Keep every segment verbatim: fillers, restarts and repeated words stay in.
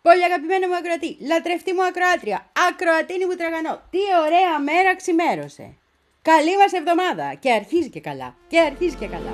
Πολύ αγαπημένο μου ακροατή, λατρευτή μου ακροάτρια, ακροατίνη μου τραγανό, τι ωραία μέρα ξημέρωσε. Καλή μας εβδομάδα και αρχίζει και καλά, και αρχίζει και καλά.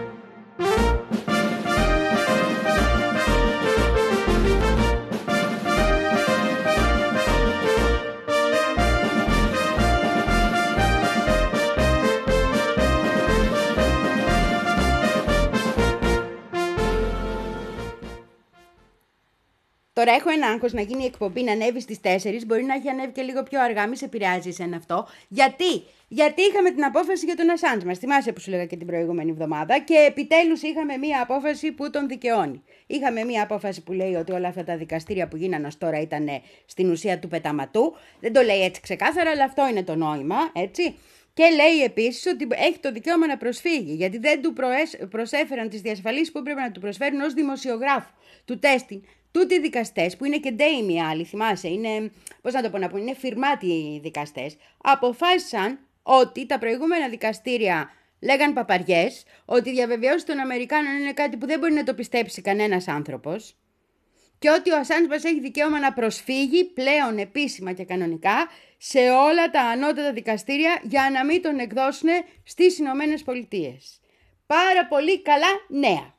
Τώρα έχω ένα άγχος να γίνει η εκπομπή να ανέβει στις τέσσερις, μπορεί να έχει ανέβει και λίγο πιο αργά, μη σε πειράζει εσένα αυτό. Γιατί? Γιατί είχαμε την απόφαση για τον Ασάντζ μας, θυμάσαι που σου λέγα και την προηγούμενη εβδομάδα, και επιτέλους είχαμε μία απόφαση που τον δικαιώνει. Είχαμε μία απόφαση που λέει ότι όλα αυτά τα δικαστήρια που γίνανε ως τώρα ήταν στην ουσία του πεταματού. Δεν το λέει έτσι ξεκάθαρα, αλλά αυτό είναι το νόημα, έτσι. Και λέει επίσης ότι έχει το δικαίωμα να προσφύγει, γιατί δεν του προσέφεραν τις διασφαλίσεις που έπρεπε να του προσφέρουν ως δημοσιογράφου του τέστην. Τούτοι δικαστές, που είναι και ντέιμοι οι άλλοι, θυμάσαι, είναι, πώς να το πω να πω, είναι φυρμάτοι δικαστές, αποφάσισαν ότι τα προηγούμενα δικαστήρια λέγαν παπαριές, ότι οι διαβεβαιώσεις των Αμερικάνων είναι κάτι που δεν μπορεί να το πιστέψει κανένας άνθρωπος και ότι ο Ασάντζ μας έχει δικαίωμα να προσφύγει πλέον επίσημα και κανονικά σε όλα τα ανώτατα δικαστήρια για να μην τον εκδώσουν στις Ηνωμένες Πολιτείες. Πάρα πολύ καλά νέα.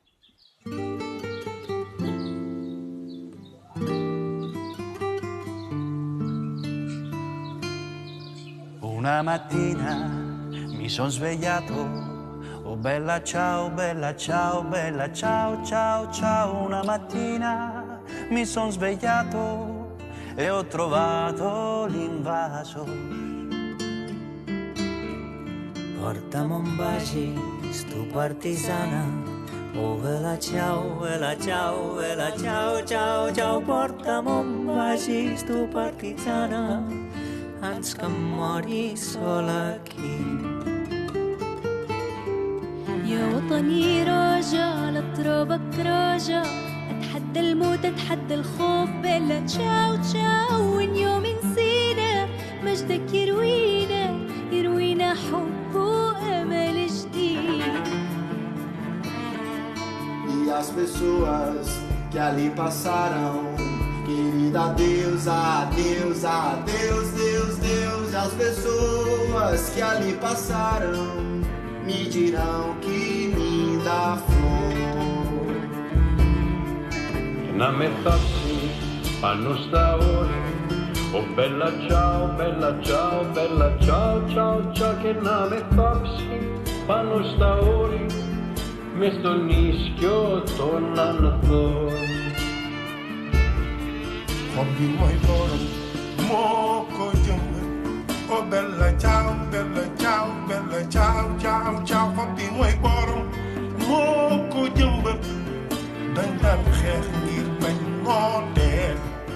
Una mattina mi son svegliato, oh bella ciao, bella ciao, bella ciao, ciao, ciao. Una mattina mi son svegliato e ho trovato l'invaso. Portami un baci, stu partisana, oh bella ciao, bella ciao, bella ciao, ciao, ciao. Portami un baci, stu partisana, anzi che mori sola qui. يا وطني راجع لترابك راجع، اتحدى الموت اتحدى الخوف بلا تشاو تشاو. وين يوم نسينا مجدك يروينا يروينا حب وامل جديد. E as pessoas que ali passaram, querida Deus, adeus, adeus, Deus, Deus. As pessoas que ali passaram me dirão que linda flor. Να με θάψει πάνω στα όρη, ο μπέλα τσάου, μπέλα τσάου, μπέλα τσάου, τσάου, τσάου. Και να με θάψει πάνω στα όρη, μες στον ίσκιο των ανθών. Hobby my bottom, moko jumbe. Oh bella ciao, bella ciao, bella ciao, ciao, ciao. Hobby my bottom, moko jumbe. Dan dan xeex ngir bañ moo dee.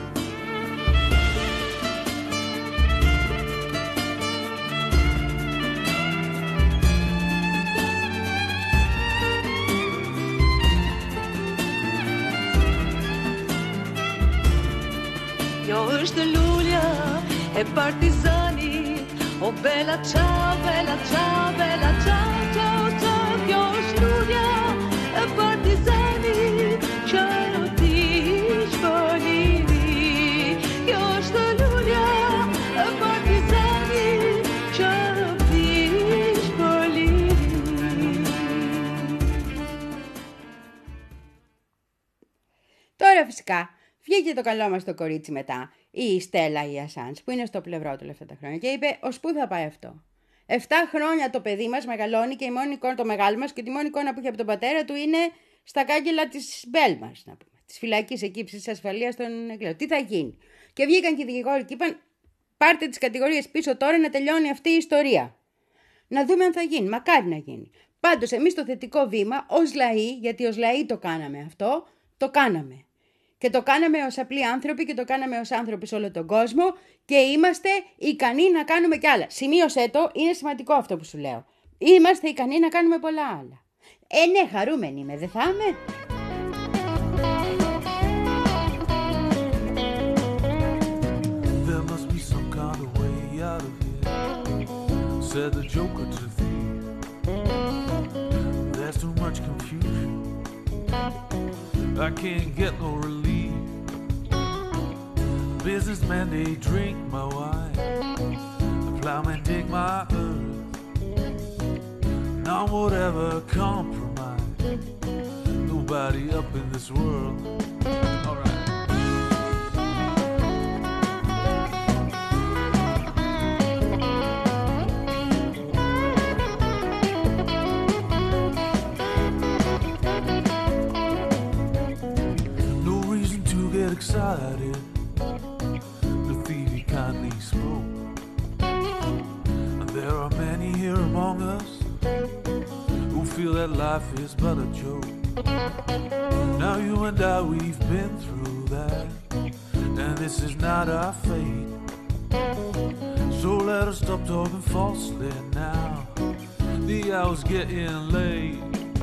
Kjo është lulja e partizanit, o bella ciao, bella ciao, bella ciao, ciao, ciao. Kjo është lulja e partizanit, që o ti shpëllimi. Kjo është lulja e partizanit, që o ti shpëllimi. Τώρα φυσικά βγήκε το καλό μας το κορίτσι μετά, η Στέλλα η Ασάντζ, που είναι στο πλευρό του αυτά τα χρόνια, και είπε: ως πού θα πάει αυτό? Εφτά χρόνια το παιδί μας μεγαλώνει και η μόνη εικόνα, το μεγάλο μας, και τη μόνη εικόνα που έχει από τον πατέρα του είναι στα κάγκελα της Μπέλμας, να πούμε, της φυλακής εκεί της ασφαλείας των Εγγλέων. Τι θα γίνει? Και βγήκαν και οι δικηγόροι και είπαν: πάρτε τις κατηγορίες πίσω τώρα να τελειώνει αυτή η ιστορία. Να δούμε αν θα γίνει. Μακάρι να γίνει. Πάντως, εμείς το θετικό βήμα ως λαοί, γιατί ως λαοί το κάναμε αυτό, το κάναμε. Και το κάναμε ως απλοί άνθρωποι και το κάναμε ως άνθρωποι σε όλο τον κόσμο και είμαστε ικανοί να κάνουμε κι άλλα. Σημείωσέ το, είναι σημαντικό αυτό που σου λέω. Είμαστε ικανοί να κάνουμε πολλά άλλα. Ε, ναι, χαρούμενοι είμαι, δεν θα είμαι? There must be some kind of way out of here, said the Joker to the thief. There's too much confusion, I can't get no relief. businessmen, they drink my wine. The plowmen dig my earth. None would ever compromise. Nobody up in this world. All right. Excited, the thief he kindly spoke. And there are many here among us who feel that life is but a joke. Now you and I, we've been through that, and this is not our fate. So let us stop talking falsely now. The hour's getting late.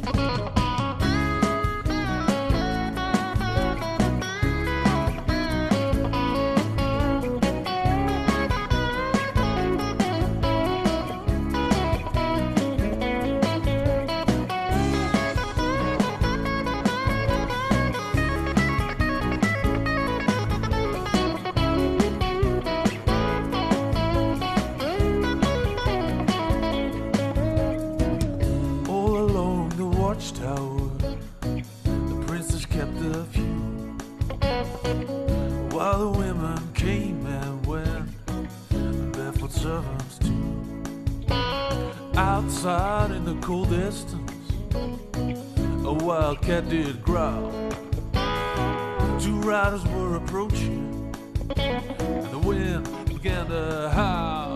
Outside in the cold distance, a wildcat did growl. Two riders were approaching, and the wind began to howl.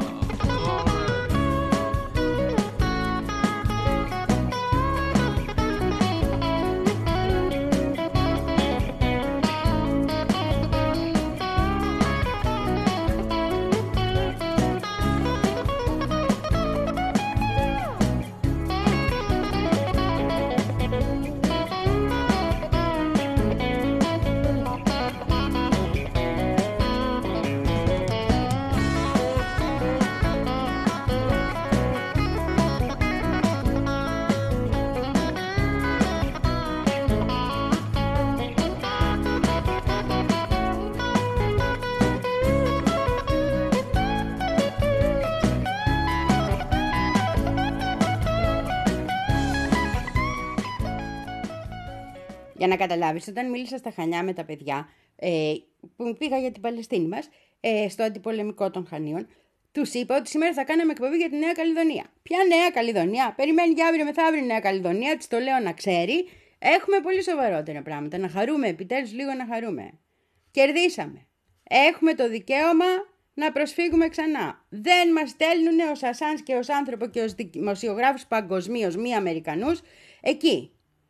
Για να καταλάβεις, όταν μίλησα στα Χανιά με τα παιδιά, ε, που πήγα για την Παλαιστίνη μας, ε, στο αντιπολεμικό των Χανίων, τους είπα ότι σήμερα θα κάναμε εκπομπή για τη Νέα Καλλιδονία. Ποια Νέα Καλλιδονία? Περιμένει για αύριο μεθαύριο η Νέα Καλλιδονία, της το λέω να ξέρει. Έχουμε πολύ σοβαρότερα πράγματα. Να χαρούμε, επιτέλους λίγο να χαρούμε. Κερδίσαμε. Έχουμε το δικαίωμα να προσφύγουμε ξανά. Δεν μας στέλνουν ως Ασάνς και ως άνθρωπο και ως δημοσιογράφους παγκοσμίως, μη Αμερικανούς, εκεί.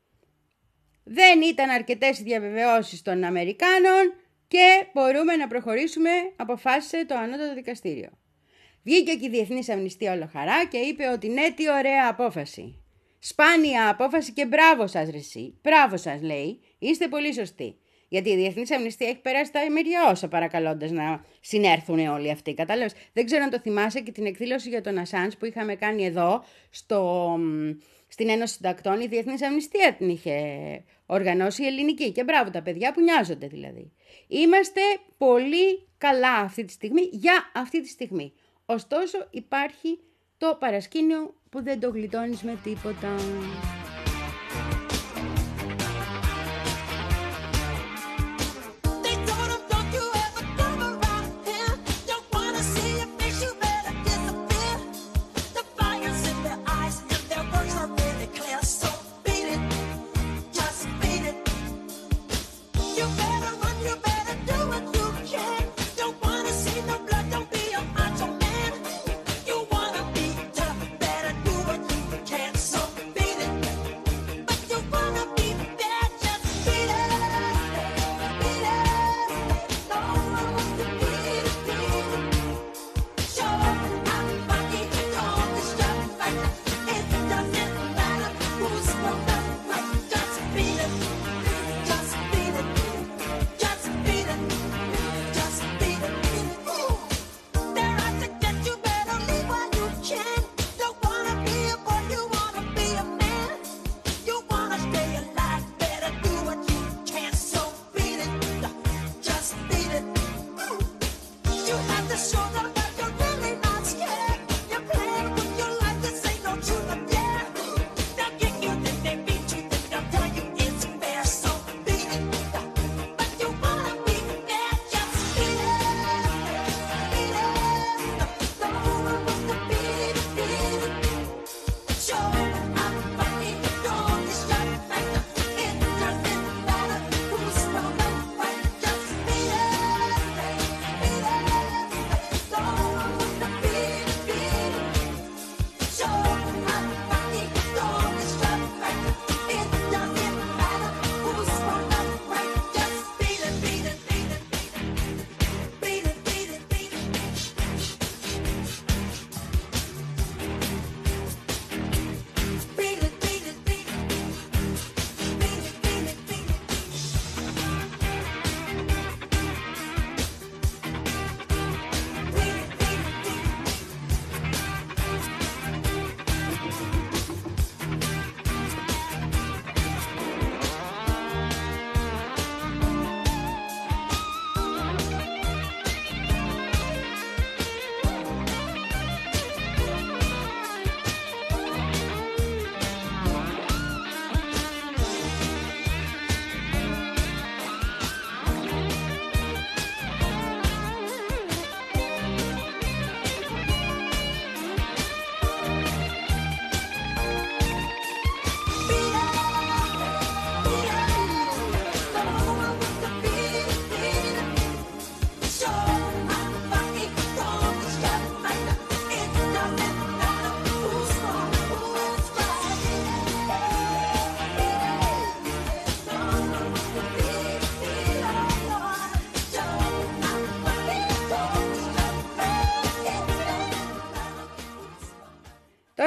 Δεν ήταν αρκετές οι διαβεβαιώσεις των Αμερικάνων και μπορούμε να προχωρήσουμε, αποφάσισε το ανώτατο δικαστήριο. Βγήκε και η Διεθνής Αμνηστία όλο χαρά και είπε ότι ναι, τι ωραία απόφαση. Σπάνια απόφαση και μπράβο σας ρε εσύ. Μπράβο σας λέει, είστε πολύ σωστοί. Γιατί η Διεθνής Αμνηστία έχει περάσει τα ημεριά όσα παρακαλώντας να συνέρθουν όλοι αυτοί. Κατάλαβες. Δεν ξέρω αν το θυμάσαι και την εκδήλωση για τον Ασάνς που είχαμε κάνει εδώ στο, στην Ένωση Συντακτών. Η Διεθνής Αμνηστία την είχε οργανώσει η ελληνική. Και μπράβο τα παιδιά που νοιάζονται δηλαδή. Είμαστε πολύ καλά αυτή τη στιγμή για αυτή τη στιγμή. Ωστόσο υπάρχει το παρασκήνιο που δεν το γλιτώνεις με τίποτα.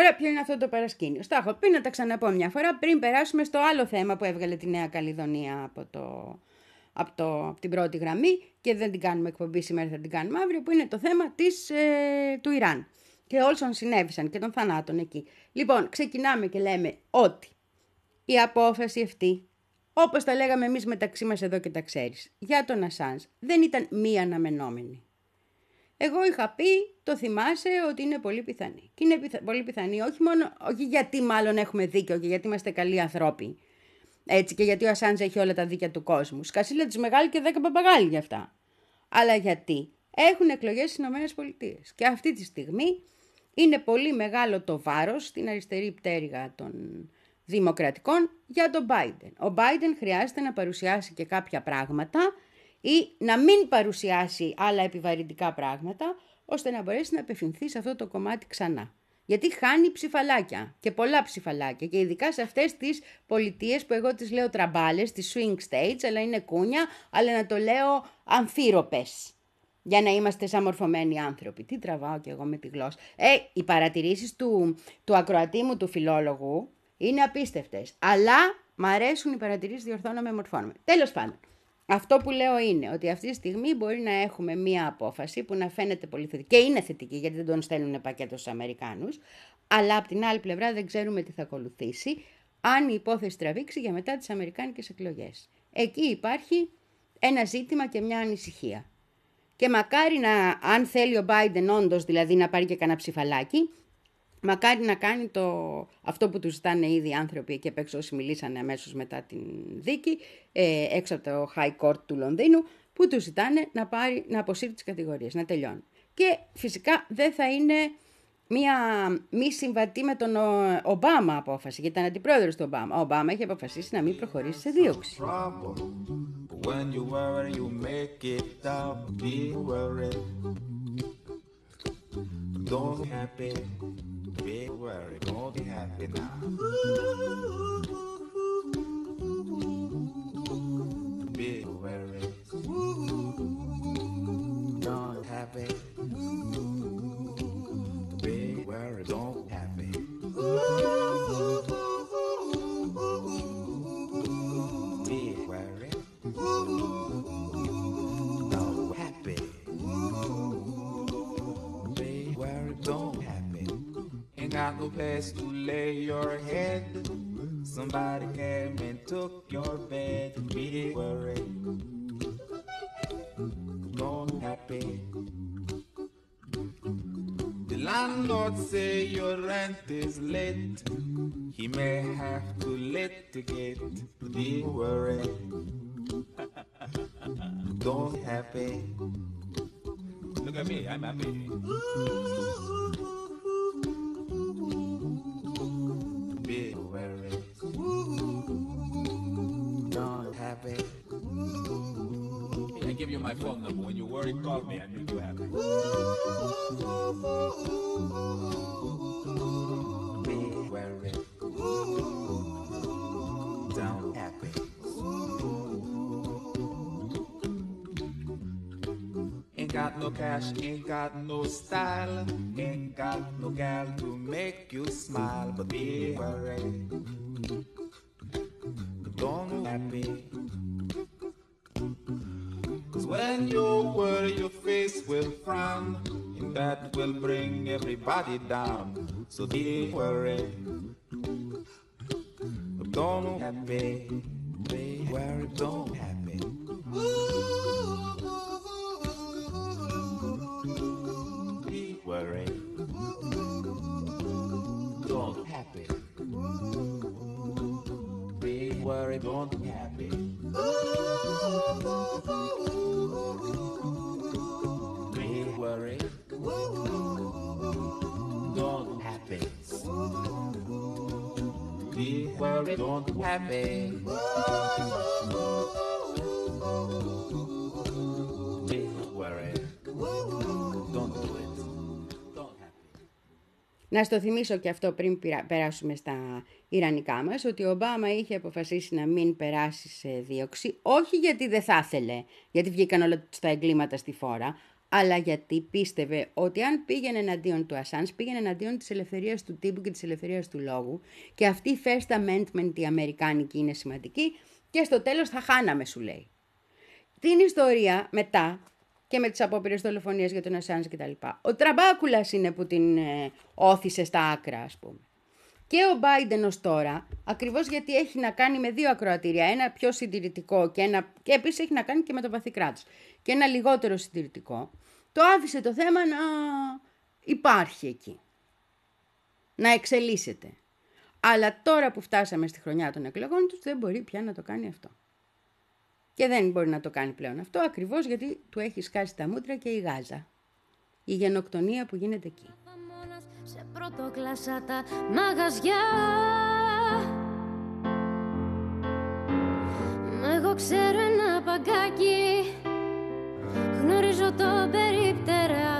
Τώρα ποιο είναι αυτό το παρασκήνιο. Στα έχω πει να τα ξαναπώ μια φορά πριν περάσουμε στο άλλο θέμα που έβγαλε τη Νέα Καλλιδονία από, το, από, το, από την πρώτη γραμμή και δεν την κάνουμε εκπομπή σήμερα, θα την κάνουμε αύριο, που είναι το θέμα της, ε, του Ιράν και όσων συνέβησαν και των θανάτων εκεί. Λοιπόν, ξεκινάμε και λέμε ότι η απόφαση αυτή, όπως τα λέγαμε εμείς μεταξύ μας εδώ και τα ξέρεις, για τον Ασάνζ δεν ήταν μη αναμενόμενη. Εγώ είχα πει, το θυμάσαι, ότι είναι πολύ πιθανή. Και είναι πιθα... πολύ πιθανή, όχι μόνο, όχι γιατί μάλλον έχουμε δίκιο και γιατί είμαστε καλοί ανθρώποι. Έτσι, και γιατί ο Ασάνζ έχει όλα τα δίκαια του κόσμου. Σκασίλα της μεγάλη και δέκα παπαγάλοι γι' αυτά. Αλλά γιατί έχουν εκλογές στις ΗΠΑ. Και αυτή τη στιγμή είναι πολύ μεγάλο το βάρος στην αριστερή πτέρυγα των δημοκρατικών για τον Biden. Ο Biden χρειάζεται να παρουσιάσει και κάποια πράγματα ή να μην παρουσιάσει άλλα επιβαρυντικά πράγματα, ώστε να μπορέσει να απευθυνθεί σε αυτό το κομμάτι ξανά. Γιατί χάνει ψηφαλάκια και πολλά ψηφαλάκια και ειδικά σε αυτές τις πολιτείες που εγώ τις λέω τραμπάλες, τις swing states, αλλά είναι κούνια, αλλά να το λέω αμφίροπες, για να είμαστε σαν μορφωμένοι άνθρωποι. Τι τραβάω κι εγώ με τη γλώσσα. Ε, οι παρατηρήσεις του, του ακροατή μου, του φιλόλογου, είναι απίστευτες, αλλά μ' αρέσουν οι παρατηρήσεις, διορθώνομαι, μορφώνομαι. Τέλος πάντων. Αυτό που λέω είναι ότι αυτή τη στιγμή μπορεί να έχουμε μία απόφαση που να φαίνεται πολύ θετική και είναι θετική γιατί δεν τον στέλνουν πακέτο στους Αμερικάνους, αλλά από την άλλη πλευρά δεν ξέρουμε τι θα ακολουθήσει αν η υπόθεση τραβήξει για μετά τις αμερικάνικες εκλογές. Εκεί υπάρχει ένα ζήτημα και μια ανησυχία. Και μακάρι να, αν θέλει ο Biden όντως δηλαδή να πάρει και κανένα ψηφαλάκι, μακάρι να κάνει το, αυτό που του ζητάνε ήδη οι άνθρωποι εκεί απ' έξω όσοι μιλήσανε αμέσως μετά την δίκη, ε, έξω από το High Court του Λονδίνου, που του ζητάνε να, πάρει, να αποσύρει τις κατηγορίες, να τελειώνει. Και φυσικά δεν θα είναι μία μη συμβατή με τον Ομπάμα απόφαση, γιατί ήταν αντιπρόεδρος του Ομπάμα. Ο Ομπάμα έχει αποφασίσει να μην προχωρήσει σε δίωξη. Big worry, don't be happy now. Big worry, don't happy. Big worry, don't happy. Big worry, don't happy. Big worry, don't happy. Ain't got no place to lay your head. Somebody came and took your bed. Be worried, don't happy. The landlord say your rent is late. He may have to litigate. Be worried, don't happy. Look at me, I'm happy. Be worried, don't happy. I give you my phone number. When you're worried, call me. I make you happy. Be worried, don't happy. Ain't got no cash, ain't got no style, ain't got no gal to make you smile, but be worried, don't happy. Cause when you worry, your face will frown, and that will bring everybody down. So be worried, don't happy. Be worried, don't happy. Be worried, don't happy. Be worried, don't happy. Be worried, don't happy. Be worried, don't happy. Be worried, don't do it. Don't happy. Να στο θυμίσω και αυτό πριν περάσουμε στα ιρανικά μας, ότι ο Ομπάμα είχε αποφασίσει να μην περάσει σε δίωξη, όχι γιατί δεν θα ήθελε, γιατί βγήκαν όλα τα εγκλήματα στη φόρα, αλλά γιατί πίστευε ότι αν πήγαινε εναντίον του Ασάνς, πήγαινε εναντίον της ελευθερίας του τύπου και της ελευθερίας του λόγου, και αυτή η First Amendment η αμερικάνικη είναι σημαντική, και στο τέλος θα χάναμε, σου λέει. Την ιστορία μετά και με τις απόπειρες δολοφονίας για τον Ασάνς κτλ. Ο Τραμπάκουλας είναι που την ε, όθησε στα άκρα, ας πούμε. Και ο Μπάιντεν ως τώρα, ακριβώς γιατί έχει να κάνει με δύο ακροατήρια, ένα πιο συντηρητικό και, ένα, και επίσης έχει να κάνει και με το βαθύ κράτος, και ένα λιγότερο συντηρητικό, το άφησε το θέμα να υπάρχει εκεί, να εξελίσσεται. Αλλά τώρα που φτάσαμε στη χρονιά των εκλογών τους, δεν μπορεί πια να το κάνει αυτό. Και δεν μπορεί να το κάνει πλέον αυτό, ακριβώς γιατί του έχει σκάσει τα μούτρα και η Γάζα. Η γενοκτονία που γίνεται εκεί. Σε πρωτοκλάσσα τα μαγαζιά, εγώ ξέρω ένα παγκάκι, γνωρίζω το περίπτερα,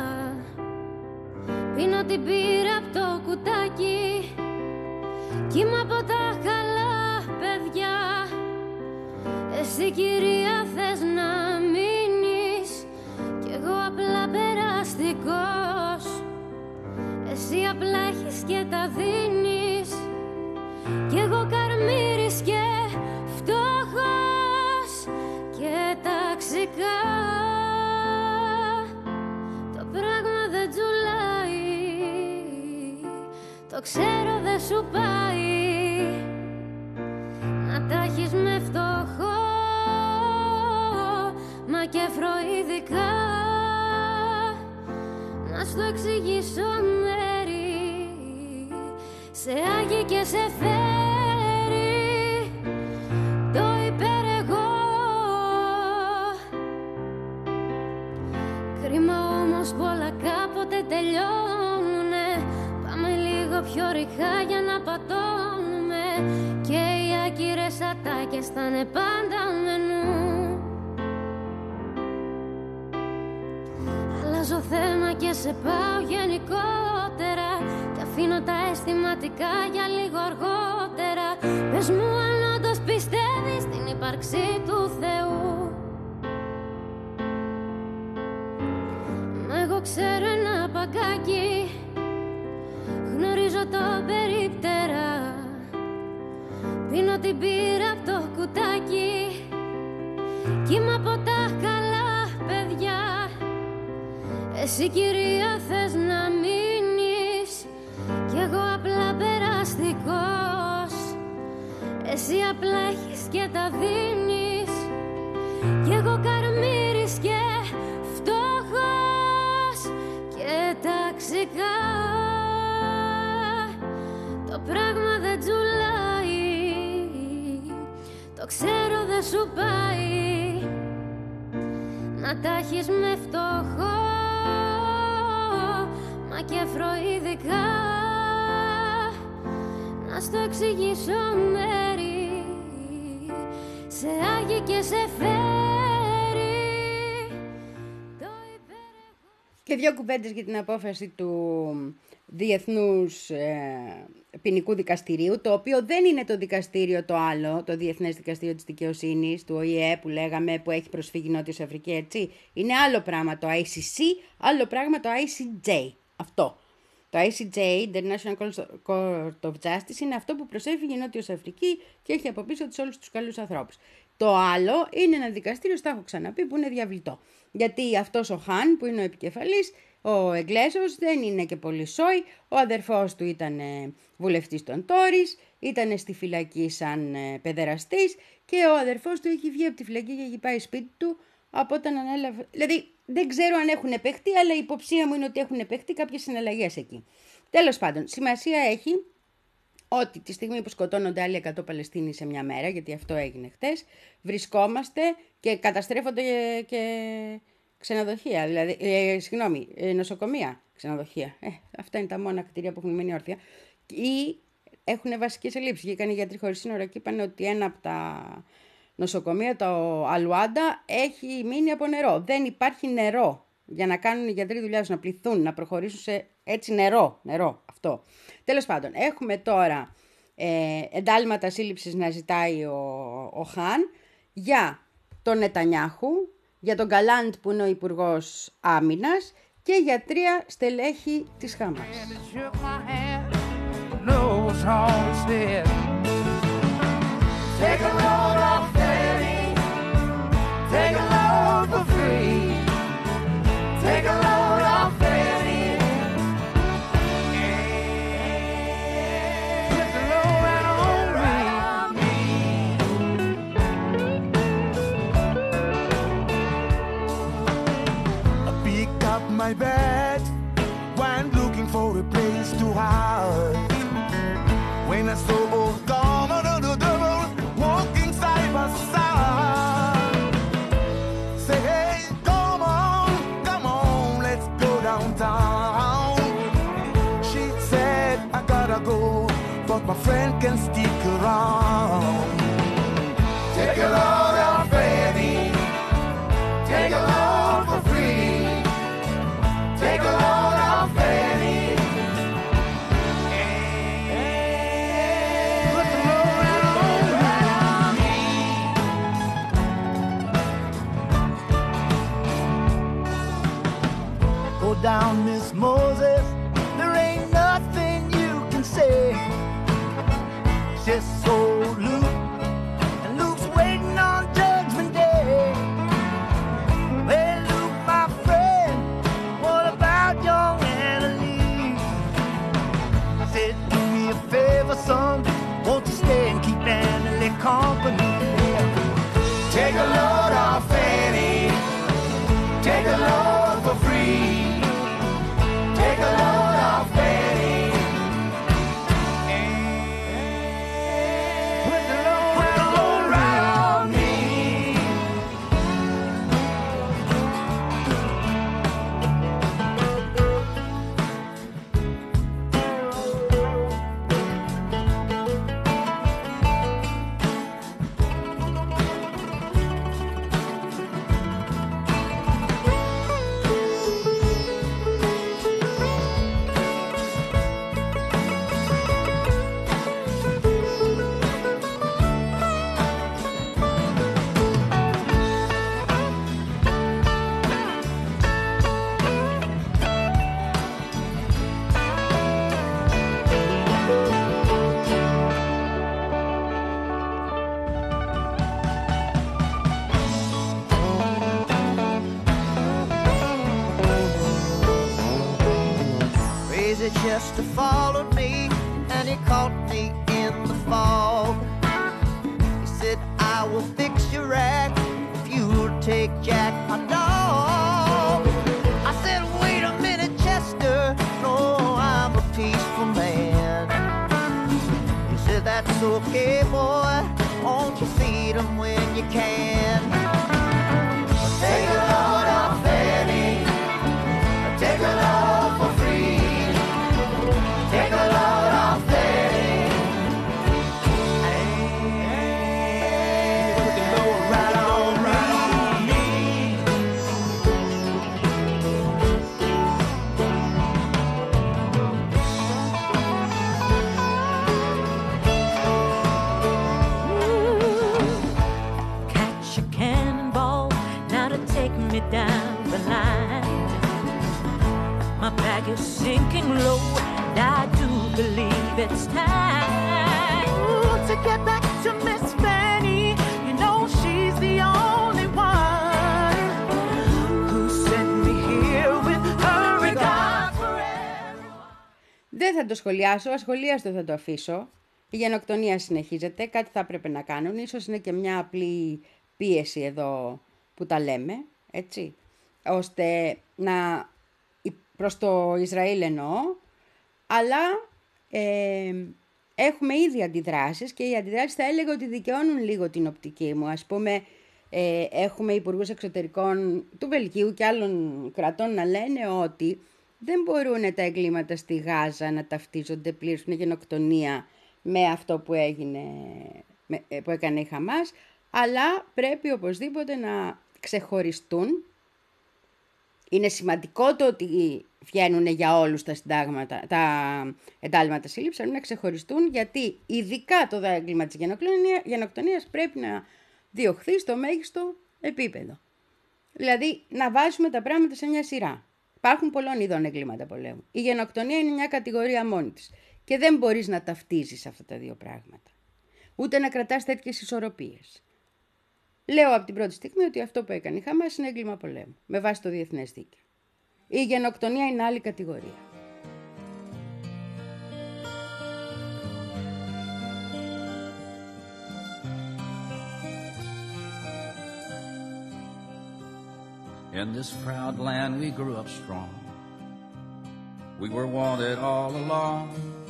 πίνω την πύρα απ' το κουτάκι, κι είμαι από τα καλά παιδιά. Εσύ κυρία θες να μείνεις, κι εγώ απλά περαστικός. Εσύ απλά έχεις και τα δίνεις, κι εγώ καρμύρης και φτωχός και ταξικά. Το πράγμα δεν τζουλάει, το ξέρω δεν σου πάει, να τα έχεις με φτωχό, μα και φροηδικά. Να σου το εξηγήσω μέρη, σε άγει και σε φέρει το υπερεγώ. Κρίμα όμως πολλά κάποτε τελειώνουνε, πάμε λίγο πιο ρηχά για να πατώνουμε, και οι άκυρες ατάκες θα είναι πάντα με νου. Αλλάζω θέμα και σε πάω γενικότερα, και αφήνω τα αισθηματικά για λίγο αργότερα. Πες μου αν όντως πιστεύεις στην ύπαρξη του Θεού. Εγώ ξέρω ένα παγκάκι, γνωρίζω το περίπτερα, πίνω την πύρα απ' το κουτάκι, κι είμαι από τα καλά παιδιά. Εσύ κυρία θες να μείνεις, κι εγώ απλά περαστικός. Εσύ απλά έχεις και τα δίνεις, κι εγώ καρμύρης και φτωχός και ταξικά. Το πράγμα δεν τζουλάει, το ξέρω δεν σου πάει, να τα έχεις με φτωχό, μα και φροηδικά. Να στο εξηγήσω μέρη, σε άγει και σε φέρει το υπερεγώ. Και δύο κουβέντες για την απόφαση του Διεθνούς ε, Ποινικού Δικαστηρίου, το οποίο δεν είναι το δικαστήριο το άλλο, το Διεθνές Δικαστήριο της Δικαιοσύνης, του Ο Η Ε που λέγαμε, που έχει προσφύγει Νότιος Αφρική, έτσι. Είναι άλλο πράγμα το άι σι σι, άλλο πράγμα το άι σι τζέι. Αυτό. Το άι σι τζέι, International Court of Justice, είναι αυτό που προσέφυγε η Νότιος Αφρική και έχει από πίσω τους όλους τους καλούς ανθρώπους. Το άλλο είναι ένα δικαστήριο, στα έχω ξαναπεί, που είναι διαβλητό. Γιατί αυτός ο Χαν, που είναι ο επικεφαλής, ο Εγγλέσος, δεν είναι και πολύ σόι. Ο αδερφός του ήταν βουλευτής των Τόρις, ήταν στη φυλακή σαν παιδεραστής, και ο αδερφός του έχει βγει από τη φυλακή και έχει πάει σπίτι του από όταν ανέλαβε. Δηλαδή, δεν ξέρω αν έχουν παιχτεί, αλλά η υποψία μου είναι ότι έχουν παιχτεί κάποιες συναλλαγές εκεί. Τέλος πάντων, σημασία έχει ότι τη στιγμή που σκοτώνονται άλλοι εκατό Παλαιστίνοι σε μια μέρα, γιατί αυτό έγινε χτες, βρισκόμαστε και καταστρέφονται και ξενοδοχεία, δηλαδή, ε, συγγνώμη, ε, νοσοκομεία, ξενοδοχεία. Ε, αυτά είναι τα μόνα κτίρια που έχουν μείνει όρθια. Ή έχουν βασικές ελλείψεις. Βγήκαν οι γιατροί χωρίς σύνορα και είπαν ότι ένα από τα νοσοκομεία, το Αλουάντα, έχει μείνει από νερό. Δεν υπάρχει νερό για να κάνουν οι γιατροί δουλειά τους, να πληθούν, να προχωρήσουν σε έτσι νερό. Νερό, αυτό. Τέλος πάντων, έχουμε τώρα ε, εντάλματα σύλληψης να ζητάει ο, ο Χαν για τον Νετανιάχου, για τον Γκαλάντ που είναι ο Υπουργός Άμυνας και για τρία στελέχη της Χαμάς. My bed when looking for a place to hide. When I saw old Tom and the devil walking side by side. Say, hey, come on, come on, let's go downtown. She said, I gotta go, but my friend can stick around. Take a load of Fanny, take a load for free. Take a load off Fanny. Put the load on me. Go down, Miss Moses. There ain't nothing you can say. Just so Luke, and Luke's waiting on Judgment Day. Well, Luke, my friend, what about young Annalise? Said, do me a favor, son, won't you stay and keep Annalie company? Take a load off Fanny, take a load for free. Take a load off Fanny. Put the load, put the load right on me. Chester followed me and he caught me in the fog. He said, I will fix your act if you'll take Jack, my dog. I said, wait a minute, Chester, no, I'm a peaceful man. He said, that's okay, boy, won't you feed him when you can? Take a load off Fanny, take a load for free. Take a load off Fanny. Put the load right on, right on me. Ooh, catch a cannonball now to take me down the line. My bag is sinking low. I do believe it's time Ooh, to get back to Miss Fanny. You know she's the only one who sent me here with her regard for everyone. Δεν θα το σχολιάσω, ασχολίαστο θα το αφήσω. Η γενοκτονία συνεχίζεται, κάτι θα έπρεπε να κάνουν. Ίσως είναι και μια απλή πίεση εδώ που τα λέμε, έτσι, ώστε να, προς το Ισραήλ εννοώ, αλλά ε, έχουμε ήδη αντιδράσεις και οι αντιδράσεις θα έλεγα ότι δικαιώνουν λίγο την οπτική μου. Ας πούμε, ε, έχουμε υπουργούς εξωτερικών του Βελγίου και άλλων κρατών να λένε ότι δεν μπορούν τα εγκλήματα στη Γάζα να ταυτίζονται πλήρως με γενοκτονία με αυτό που, έγινε, που έκανε η Χαμάς, αλλά πρέπει οπωσδήποτε να ξεχωριστούν. Είναι σημαντικό το ότι βγαίνουν για όλους τα, συντάγματα, τα εντάλματα σύλληψης, αλλά να ξεχωριστούν, γιατί ειδικά το έγκλημα της γενοκτονίας πρέπει να διωχθεί στο μέγιστο επίπεδο. Δηλαδή να βάζουμε τα πράγματα σε μια σειρά. Υπάρχουν πολλών ειδών εγκλήματα πολέμου. Η γενοκτονία είναι μια κατηγορία μόνη της και δεν μπορείς να ταυτίζεις αυτά τα δύο πράγματα. Ούτε να κρατάς τέτοιες ισορροπίες. Λέω από την πρώτη στιγμή ότι αυτό που έκανε η Χαμάς είναι έγκλημα πολέμου, με βάση το διεθνές δίκαιο. Η γενοκτονία είναι άλλη κατηγορία. In this proud land we grew up strong. We were wanted all along.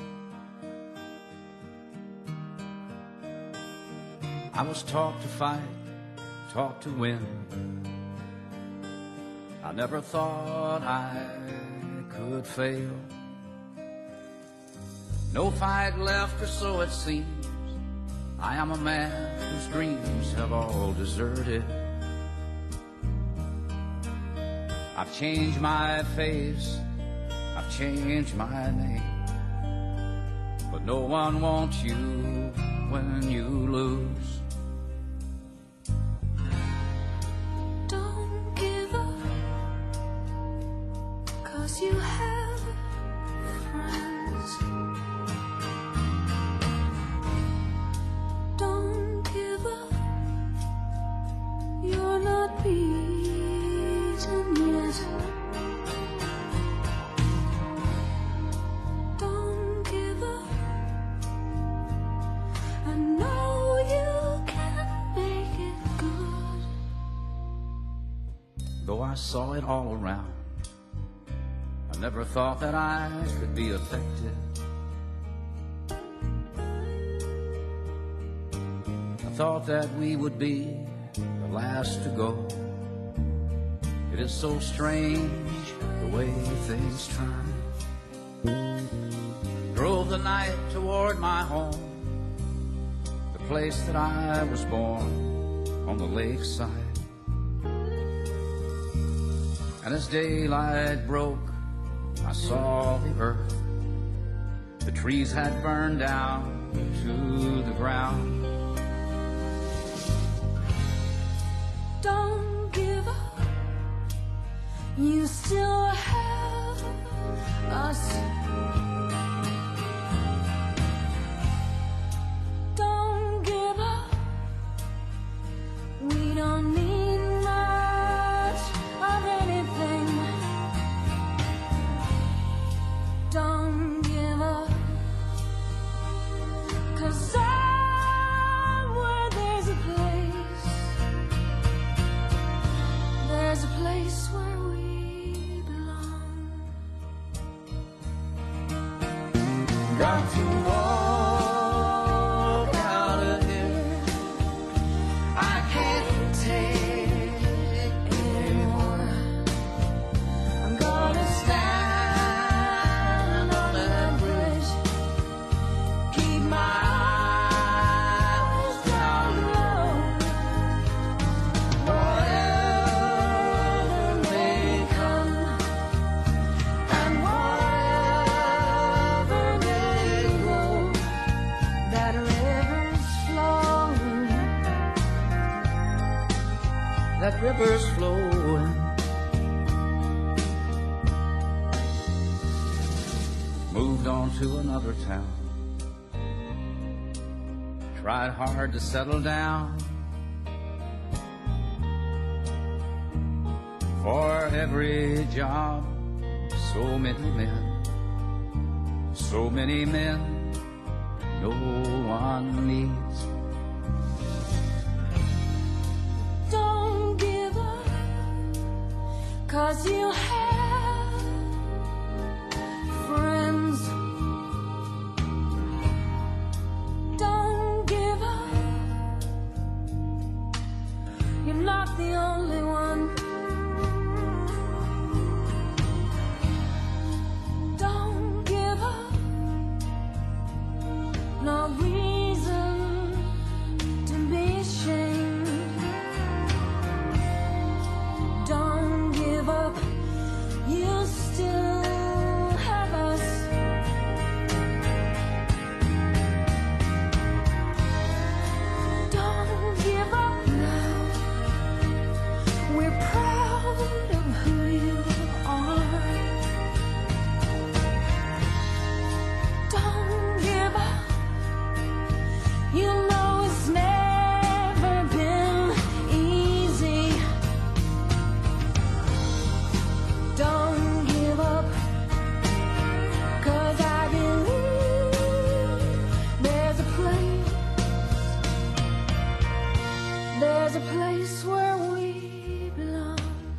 I was taught to fight, taught to win. I never thought I could fail. No fight left, or so it seems. I am a man whose dreams have all deserted. I've changed my face, I've changed my name, but no one wants you when you lose. Don't give up, 'cause you have friends. Don't give up, you're not beaten yet. Don't give up, I know you can make it good. Though I saw it all around, I never thought that I could be affected. I thought that we would be the last to go. It is so strange the way things turn. Drove the night toward my home, the place that I was born, on the lakeside. And as daylight broke, I saw the earth. The trees had burned down to the ground. Don't give up, you still have us. Don't give up, we don't need much of anything. Don't give up, 'cause somewhere there's a place, there's a place where we belong. Got to walk out of here. I can't take anymore. I'm gonna stand on that bridge, keep my eyes down low. Whatever may come, and whatever may go, that river's flowing, That river's flowing. Moved on to another town. Tried hard to settle down. For every job, so many men. So many men no one needs. don't give up, 'cause you have friends. Don't give up, you're not the only one. Don't give up, no reason to be ashamed. Don't give up, you still have us. Don't give up now, we're place where we belong.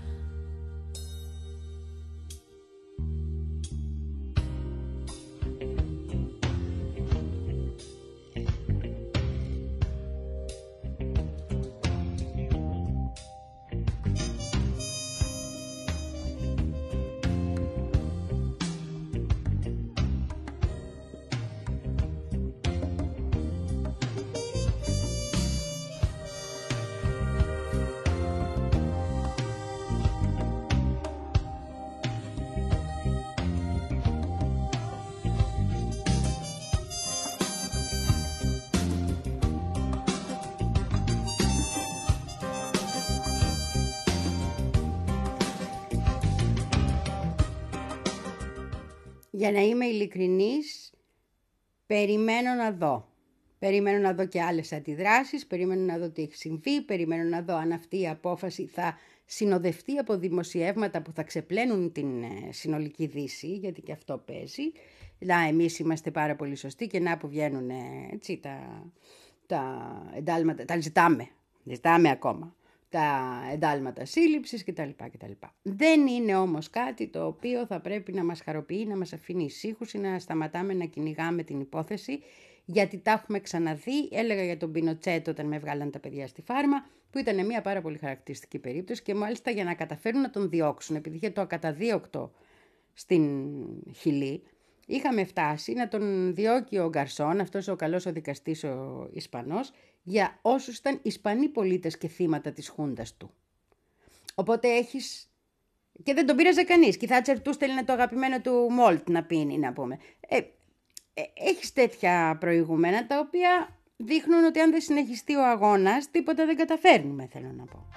Για να είμαι ειλικρινής, περιμένω να δω. Περιμένω να δω και άλλες αντιδράσεις, περιμένω να δω τι έχει συμβεί, περιμένω να δω αν αυτή η απόφαση θα συνοδευτεί από δημοσιεύματα που θα ξεπλένουν την συνολική Δύση, γιατί και αυτό παίζει. Να, εμείς είμαστε πάρα πολύ σωστοί και να που βγαίνουν έτσι, τα, τα εντάλματα, τα ζητάμε, ζητάμε ακόμα. Τα εντάλματα σύλληψης κτλ. κτλ. Δεν είναι όμως κάτι το οποίο θα πρέπει να μας χαροποιεί, να μας αφήνει ησύχους ή να σταματάμε να κυνηγάμε την υπόθεση, γιατί τα έχουμε ξαναδεί. Έλεγα για τον Πινοτσέτο όταν με βγάλαν τα παιδιά στη φάρμα, που ήταν μια πάρα πολύ χαρακτηριστική περίπτωση και μάλιστα για να καταφέρουν να τον διώξουν, επειδή είχε το ακαταδίωκτο στην Χιλή, είχαμε φτάσει να τον διώκει ο Γκαρσόν, αυτός ο καλός ο δικαστής ο Ισπανός, για όσους ήταν Ισπανοί πολίτες και θύματα της χούντας του. Οπότε έχεις... Και δεν τον πήραζε κανείς. Και η Θάτσερ του στέλνει το αγαπημένο του μόλτ να πίνει, να πούμε. Ε, ε, έχεις τέτοια προηγούμενα τα οποία δείχνουν ότι αν δεν συνεχιστεί ο αγώνας, τίποτα δεν καταφέρνουμε, θέλω να πω.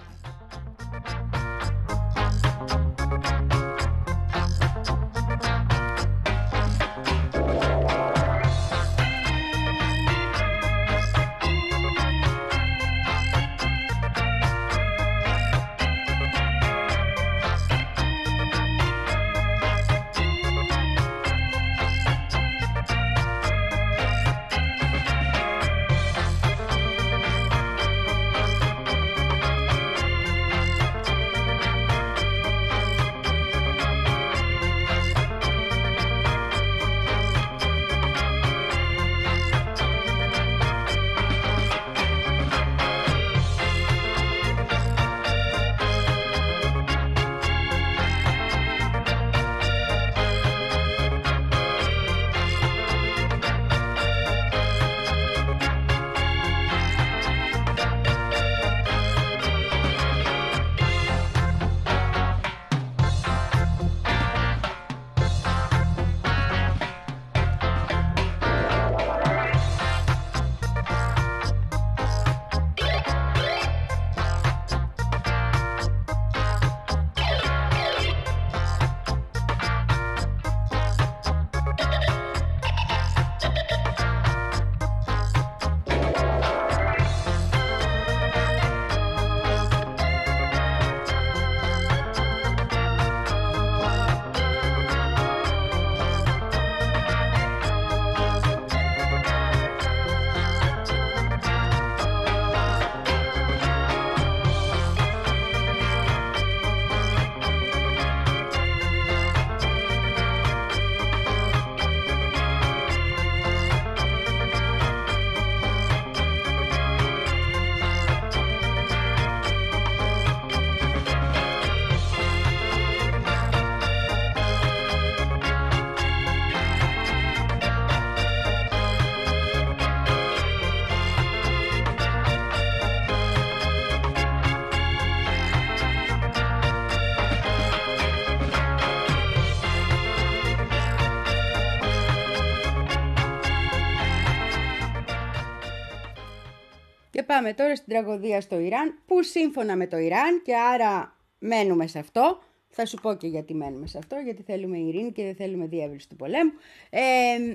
Και πάμε τώρα στην τραγωδία στο Ιράν, που σύμφωνα με το Ιράν, και άρα μένουμε σε αυτό, θα σου πω και γιατί μένουμε σε αυτό, γιατί θέλουμε ειρήνη και δεν θέλουμε διεύρυνση του πολέμου. Ε,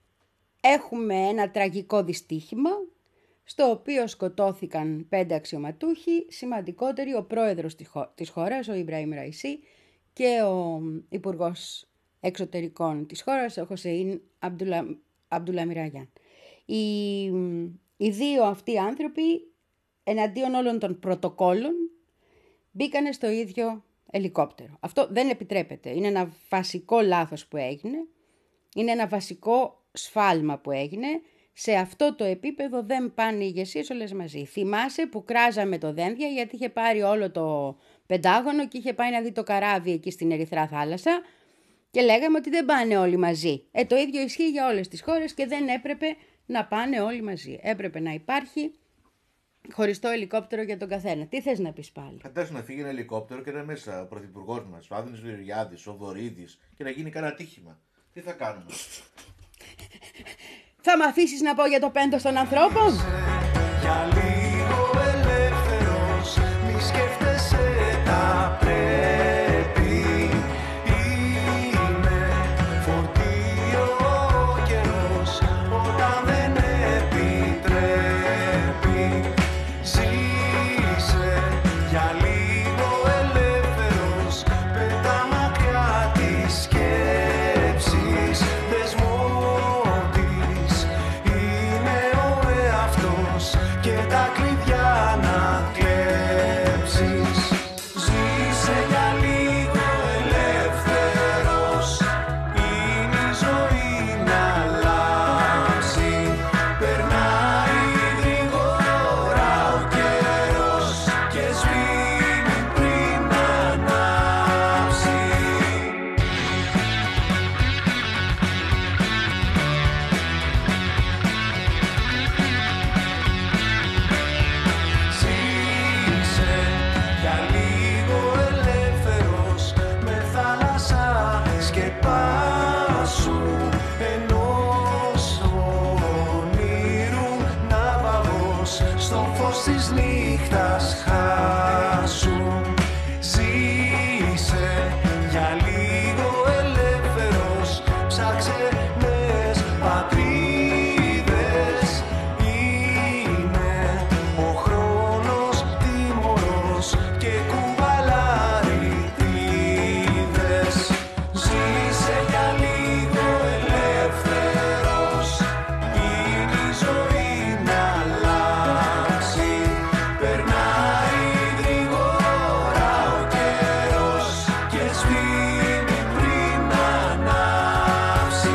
έχουμε ένα τραγικό δυστύχημα, στο οποίο σκοτώθηκαν πέντε αξιωματούχοι, σημαντικότεροι ο πρόεδρος της χώρας, ο Ιμπραήμ Ραϊσί, και ο υπουργός εξωτερικών της χώρας, ο Χοσεΐν Αμπτουλαμιραγιάν. Οι, οι δύο αυτοί άνθρωποι εναντίον όλων των πρωτοκόλων μπήκανε στο ίδιο ελικόπτερο. Αυτό δεν επιτρέπεται. Είναι ένα βασικό λάθος που έγινε. Είναι ένα βασικό σφάλμα που έγινε. Σε αυτό το επίπεδο δεν πάνε οι ηγεσίες όλες μαζί. Θυμάσαι που κράζαμε το Δένδια γιατί είχε πάρει όλο το Πεντάγωνο και είχε πάει να δει το καράβι εκεί στην Ερυθρά θάλασσα και λέγαμε ότι δεν πάνε όλοι μαζί. Ε, το ίδιο ισχύει για όλες τις χώρες και δεν έπρεπε να πάνε όλοι μαζί. Έπρεπε να υπάρχει χωριστό ελικόπτερο για τον καθένα. Τι θες να πεις πάλι? Φαντάσου να φύγει ένα ελικόπτερο και να μέσα ο πρωθυπουργός μας, ο Άδωνης Γεωργιάδης, ο Βορύδης και να γίνει κανένα τύχημα. Τι θα κάνουμε? Θα μ' αφήσεις να πω για το πέντος των ανθρώπων? Για λίγο ελεύθερος, μη σκέφτεσαι τα πρέπει. Είναι φορτίο ο καιρός όταν δεν επιτρέπει. Ζήσε για λίγο ελεύθερος, πέτα μακριά τις σκέψεις. Δες μόνοι είναι ο εαυτός και τα κλειδιά να κλέψεις. Ζήσε για λίγο ελεύθερος, είναι η ζωή να αλλάξει. Περνάει γρήγορα ο καιρός και σβήνει πριν ανάψει. Ζήσε για λίγο ελεύθερος, με θάλασσα σκεπάσου. Ενός ονείρου ναυαγός, στο φως της νύχτας χάσου. Ζήσε για λίγο ελεύθερος, ψάξε νέες πατρίδες. Είναι ο χρόνος τιμωρός και κουβαλάρει τρίδες. Ζήσε για λίγο ελεύθερος, είναι η ζωή να αλλάξει. Περνάει γρήγορα ο καιρός και σβήνει πριν ανάψει.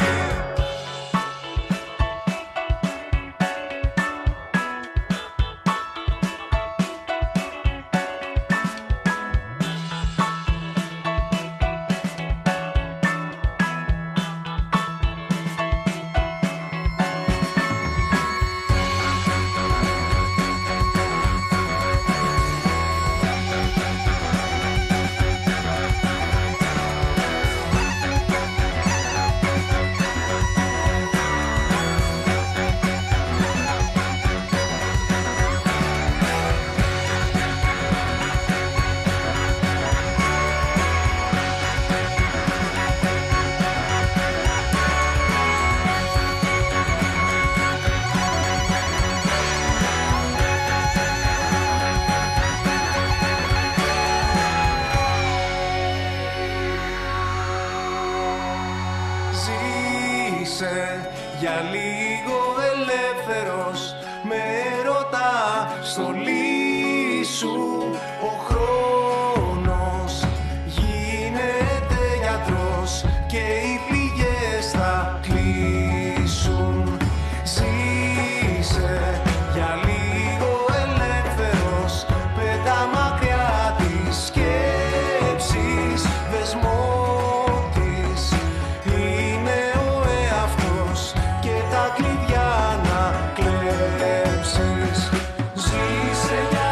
Ζήσε για λίγο ελεύθερος, με ρωτά στολή σου. Ο χρόνος γίνεται γιατρός και οι πληγές θα κλείσουν. Ζήσε για λίγο ελεύθερος, πέτα μακριά τις σκέψεις. Δες μόνης είναι ο εαυτός και τα κλειδιά να κλέψεις. Ζήσε για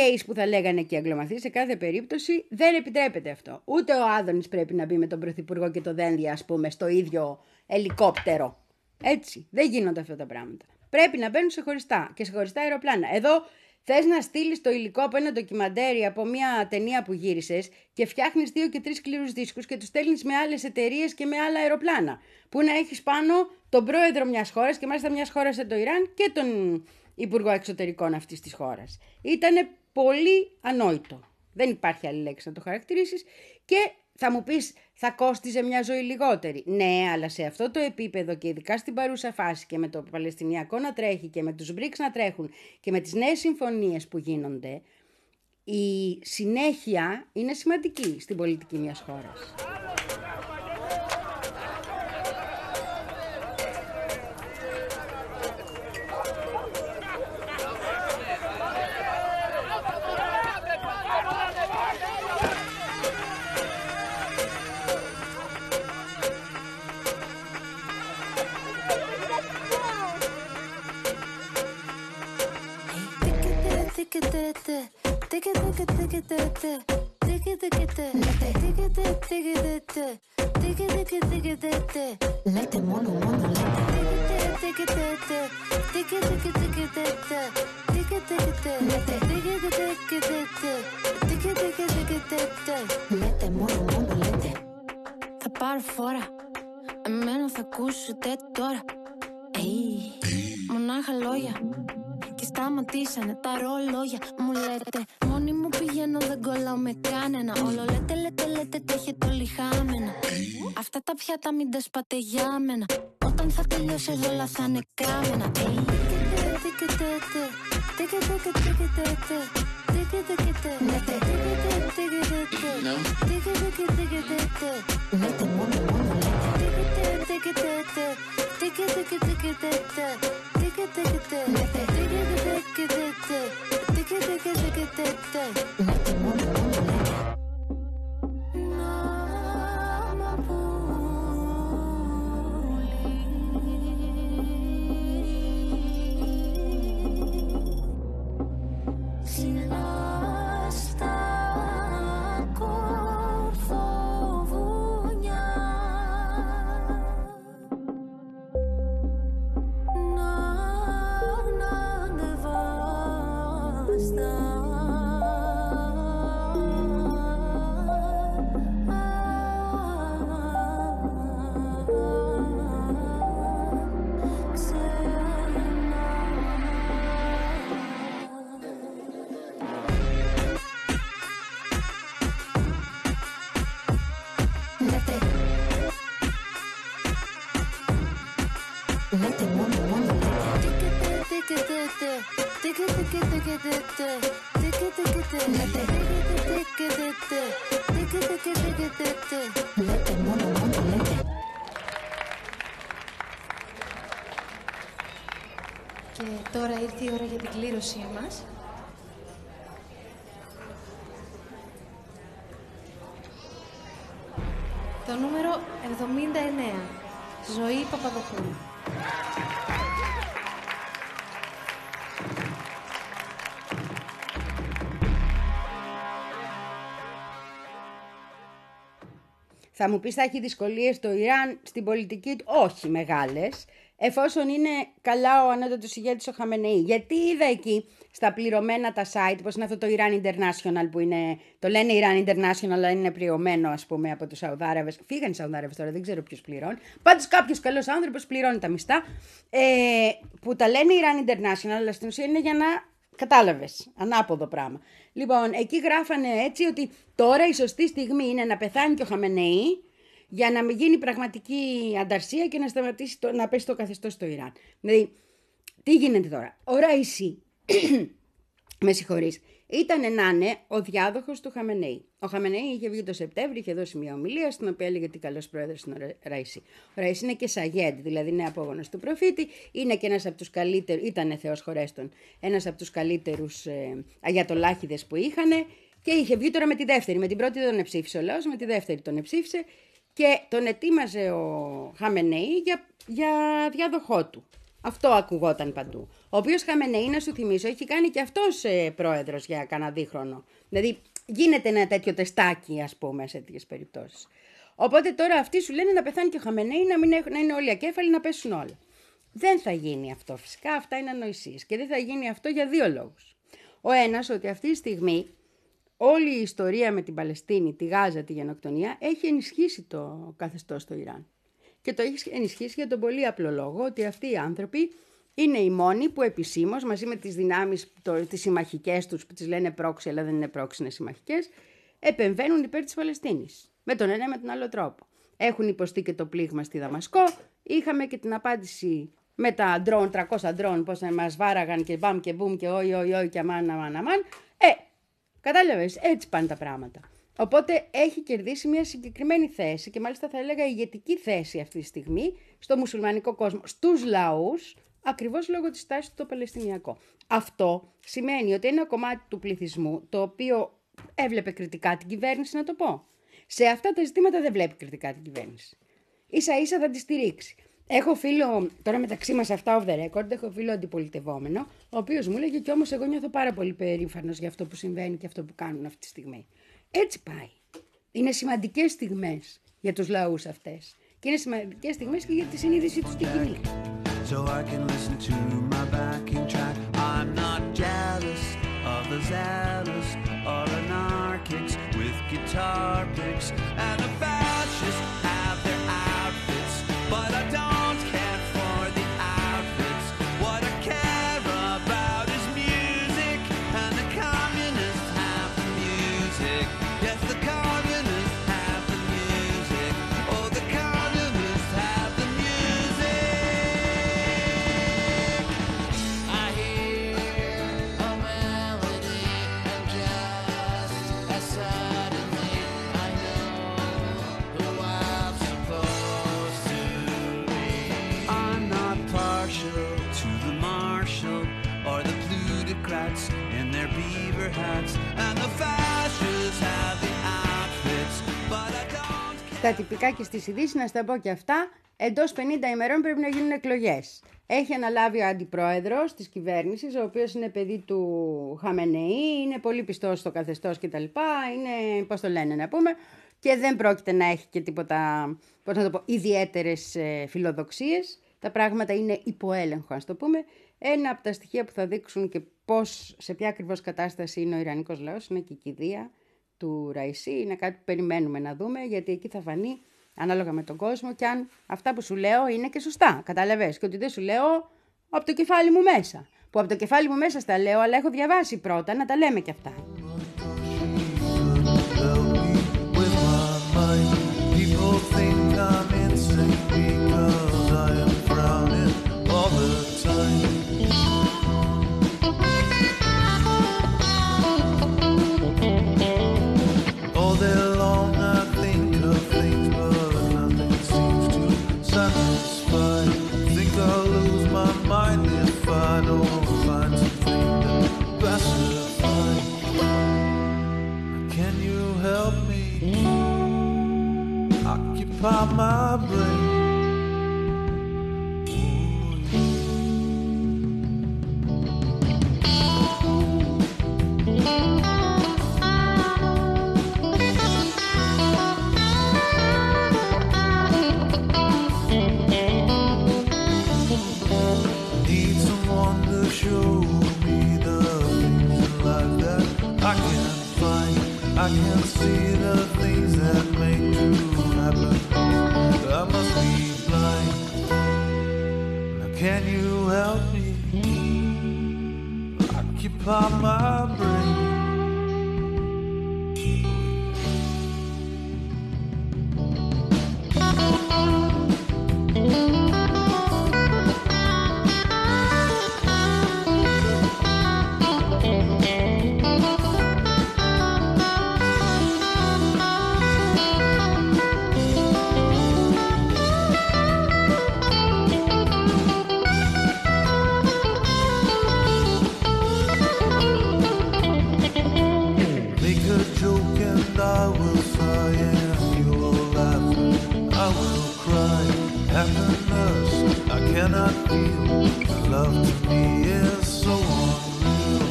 Ρέις που θα λέγανε και οι Αγγλομαθείς, σε κάθε περίπτωση δεν επιτρέπεται αυτό. Ούτε ο Άδωνης πρέπει να μπει με τον Πρωθυπουργό και το Δένδια, ας πούμε, στο ίδιο ελικόπτερο. Έτσι, δεν γίνονται αυτά τα πράγματα. Πρέπει να μπαίνουν σε χωριστά και σε χωριστά αεροπλάνα. Εδώ θες να στείλεις το υλικό από ένα ντοκιμαντέρι, από μια ταινία που γύρισες και φτιάχνεις δύο και τρεις σκληρούς δίσκους και τους στέλνεις με άλλες εταιρείες και με άλλα αεροπλάνα. Που να έχεις πάνω τον πρόεδρο μιας χώρας και μάλιστα μιας χώρας σαν το Ιράν και τον Υπουργό Εξωτερικών αυτής της χώρας. Ήτανε πολύ ανόητο. Δεν υπάρχει άλλη λέξη να το χαρακτηρίσεις και θα μου πεις θα κόστιζε μια ζωή λιγότερη. Ναι, αλλά σε αυτό το επίπεδο και ειδικά στην παρούσα φάση και με το Παλαιστινιακό να τρέχει και με τους μπρικς να τρέχουν και με τις νέες συμφωνίες που γίνονται, η συνέχεια είναι σημαντική στην πολιτική μιας χώρας. Λέτε μόνο, μόνο λέτε, μόνο, μόνο λέτε. Θα πάρω φόρα, εμένα θα ακούσετε τώρα. Μονάχα λόγια και σταματήσανε τα ρολόγια. Μου λέτε, μόνη μου πηγαίνω, δεν κολλάω με κανένα. Όλο λέτε, λέτε, λέτε, τα έχετε όλοι χάμενα. Αυτά τα πιάτα μην τα σπάτε για μένα. Όταν θα τελειώσει εδώ όλα θα είναι κάμενα. Λέτε μόνο, μόνο Και τώρα ήρθε η ώρα για την κλήρωσή μας. Το νούμερο εβδομήντα εννέα. Ζωή Παπαδοπούλου. Θα μου πεις θα έχει δυσκολίες το Ιράν στην πολιτική του? Όχι μεγάλες, εφόσον είναι καλά ο ανώτατος ηγέτης ο Χαμενεή. Γιατί είδα εκεί στα πληρωμένα τα site, όπως είναι αυτό το Iran International που είναι, το λένε Iran International αλλά είναι πληρωμένο ας πούμε από τους Σαουδάραβες. Φύγανε οι Σαουδάραβες τώρα, δεν ξέρω ποιος πληρώνει. Πάντως κάποιος καλός άνθρωπος πληρώνει τα μισθά, ε, που τα λένε Iran International, αλλά στην ουσία είναι για να... Κατάλαβες, ανάποδο πράγμα. Λοιπόν, εκεί γράφανε έτσι ότι τώρα η σωστή στιγμή είναι να πεθάνει και ο Χαμενεή για να μην γίνει πραγματική ανταρσία και να σταματήσει το, να πέσει το καθεστώς στο Ιράν. Δηλαδή, τι γίνεται τώρα? Ο Ραΐσι, με συγχωρείς, ήταν να είναι ο διάδοχος του Χαμενεή. Ο Χαμενεή είχε βγει το Σεπτέμβριο, είχε δώσει μια ομιλία στην οποία έλεγε τι καλός πρόεδρος είναι ο Ραΐσι. Ο Ραΐσι είναι και Σαγέντ, δηλαδή είναι απόγονος του προφήτη, είναι και ένας από τους καλύτερους, ήταν Θεός χωρέστον, ένας από τους καλύτερους ε, αγιατολάχηδες που είχαν και είχε βγει τώρα με τη δεύτερη. Με την πρώτη τον εψήφισε ο λαός, με τη δεύτερη τον εψήφισε και τον ετοίμαζε ο Χαμενεή για, για διάδοχό του. Αυτό ακουγόταν παντού. Ο οποίος Χαμενεή, να σου θυμίσω, έχει κάνει και αυτός ε, πρόεδρος για κανένα δίχρονο. Δηλαδή γίνεται ένα τέτοιο τεστάκι, ας πούμε, σε τέτοιες περιπτώσεις. Οπότε τώρα αυτοί σου λένε να πεθάνει και ο Χαμενεή, να, μην έχουν, να είναι όλοι ακέφαλοι, να πέσουν όλα. Δεν θα γίνει αυτό φυσικά, αυτά είναι ανοησίες. Και δεν θα γίνει αυτό για δύο λόγους. Ο ένας, ότι αυτή τη στιγμή όλη η ιστορία με την Παλαιστίνη, τη Γάζα, τη γενοκτονία, έχει ενισχύσει το καθεστώς στο Ιράν. Και το έχει ενισχύσει για τον πολύ απλό λόγο ότι αυτοί οι άνθρωποι είναι οι μόνοι που επισήμως, μαζί με τις δυνάμεις, το, τις συμμαχικές τους, που τις λένε πρόξι, αλλά δεν είναι πρόξι, είναι συμμαχικές, επεμβαίνουν υπέρ της Παλαιστίνης. Με τον ένα με τον άλλο τρόπο. Έχουν υποστεί και το πλήγμα στη Δαμασκό. Είχαμε και την απάντηση με τα drone, τριακόσια drone, πώς να μας βάραγαν και μπαμ και μπουμ και όι, όι, όι και αμάν, αμάν, αμάν. Ε, κατάλαβες, έτσι πάνε τα πράγματα. Οπότε έχει κερδίσει μια συγκεκριμένη θέση και μάλιστα θα έλεγα ηγετική θέση αυτή τη στιγμή στο μουσουλμανικό κόσμο, στους λαούς, ακριβώς λόγω της τάσης του το Παλαιστινιακό. Αυτό σημαίνει ότι ένα κομμάτι του πληθυσμού, το οποίο έβλεπε κριτικά την κυβέρνηση, να το πω, σε αυτά τα ζητήματα δεν βλέπει κριτικά την κυβέρνηση. Ίσα ίσα θα τη στηρίξει. Έχω φίλο, τώρα μεταξύ μας αυτά off the record, έχω φίλο αντιπολιτευόμενο, ο οποίος μου έλεγε και όμως εγώ νιώθω πάρα πολύ περήφανος για αυτό που συμβαίνει και αυτό που κάνουν αυτή τη στιγμή. Έτσι πάει. Είναι σημαντικές στιγμές για τους λαούς αυτές. Και είναι σημαντικές στιγμές και για τη συνείδησή τους στην κοινή. So I can listen to my backing track. I'm not jealous of the zealous or anarchics with guitar picks. And the fascists have their outfits, but I don't care for the outfits. What I care about is music, and the communists have the music. Yes, the communists have the music. Oh, the communists have the music. I hear a melody, and just as suddenly I know who I'm supposed to be. I'm not partial to the marshal or the plutocrats in their beaver hats, and the fascists have the outfits, but I don't care. Στα τυπικά και στις ειδήσεις, να στα πω και αυτά, εντός πενήντα ημερών πρέπει να γίνουν εκλογές. Έχει αναλάβει ο αντιπρόεδρος της κυβέρνησης, ο οποίος είναι παιδί του Χαμενεή, είναι πολύ πιστός στο καθεστώς κτλ. Είναι, πώς το λένε να πούμε, και δεν πρόκειται να έχει και τίποτα, πώς να το πω, ιδιαίτερες ε, φιλοδοξίες. Τα πράγματα είναι υποέλεγχο, ας το πούμε. Ένα από τα στοιχεία που θα δείξουν και πώς, σε ποια ακριβώς κατάσταση είναι ο Ιρανικός λαός, είναι και η κηδεία του Ραϊσί. Είναι κάτι που περιμένουμε να δούμε, γιατί εκεί θα φανεί ανάλογα με τον κόσμο και αν αυτά που σου λέω είναι και σωστά. Κατάλαβες, και ότι δεν σου λέω από το κεφάλι μου μέσα. Που από το κεφάλι μου μέσα στα λέω, αλλά έχω διαβάσει πρώτα, να τα λέμε και αυτά. People think I'm insane because I am frowning all the time. All day long I think of things, but nothing seems to satisfy. Think I'll lose my mind if I don't find something that pacifies. Can you help me? Occupy my brain. Need someone to show me the things in life that I can't find. I can't see the things that make true happen. I must be blind. Now can you help me? Occupy my brain. cannot feel. Love to me is so unreal.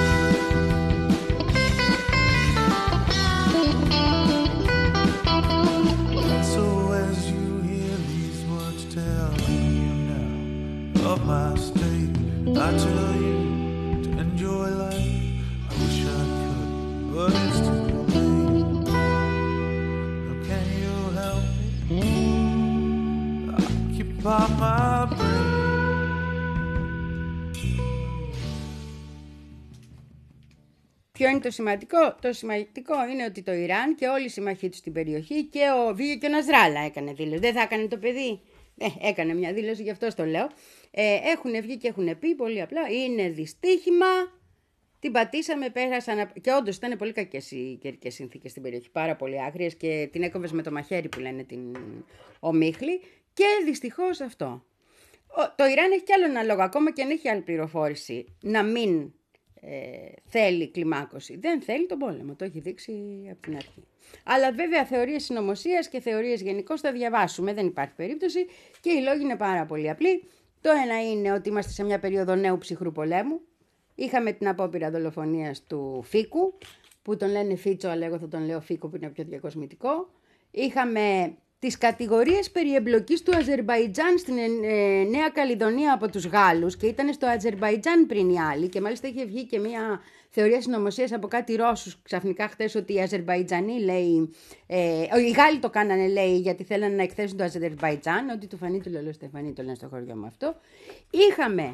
So as you hear these words telling you now of my state, I tell you to enjoy life. I wish I could, but it's too late. How can you help me? Occupy my brain. Ποιο είναι το σημαντικό? Το σημαντικό είναι ότι το Ιράν και όλοι οι συμμαχοί του στην περιοχή και ο Βίγιο και ο Νασράλα έκανε δήλωση. Δεν θα έκανε το παιδί. Ε, έκανε μια δήλωση, γι' αυτό το λέω. Ε, έχουν βγει και έχουν πει πολύ απλά. Είναι δυστύχημα. Την πατήσαμε, πέρασαν. Και όντως ήταν πολύ κακές οι καιρικές συνθήκες στην περιοχή. Πάρα πολύ άγριες και την έκοβες με το μαχαίρι που λένε την ομίχλη. Και δυστυχώς αυτό. Το Ιράν έχει κι άλλο ένα λόγο, ακόμα και αν έχει άλλη πληροφόρηση, να μην ε, θέλει κλιμάκωση. Δεν θέλει τον πόλεμο, το έχει δείξει από την αρχή. Αλλά βέβαια θεωρίες συνωμοσίας και θεωρίες γενικώς θα διαβάσουμε, δεν υπάρχει περίπτωση και οι λόγοι είναι πάρα πολύ απλοί. Το ένα είναι ότι είμαστε σε μια περίοδο νέου ψυχρού πολέμου. Είχαμε την απόπειρα δολοφονίας του Φίκου, που τον λένε Φίτσο, αλλά εγώ θα τον λέω Φίκο που είναι πιο διακοσμητικό. Είχαμε τις κατηγορίες περί εμπλοκής του Αζερμπαϊτζάν στην ε, Νέα Καλλιδονία από τους Γάλλους και ήταν στο Αζερμπαϊτζάν πριν οι άλλοι και μάλιστα είχε βγει και μια θεωρία συνωμοσίας από κάτι Ρώσους ξαφνικά χτες ότι οι Αζερμπαϊτζανοί λέει, ε, οι Γάλλοι το κάνανε λέει γιατί θέλανε να εκθέσουν το Αζερμπαϊτζάν, ότι του φανεί του λελό Στεφανή, το λένε στο χωριό μου αυτό. Είχαμε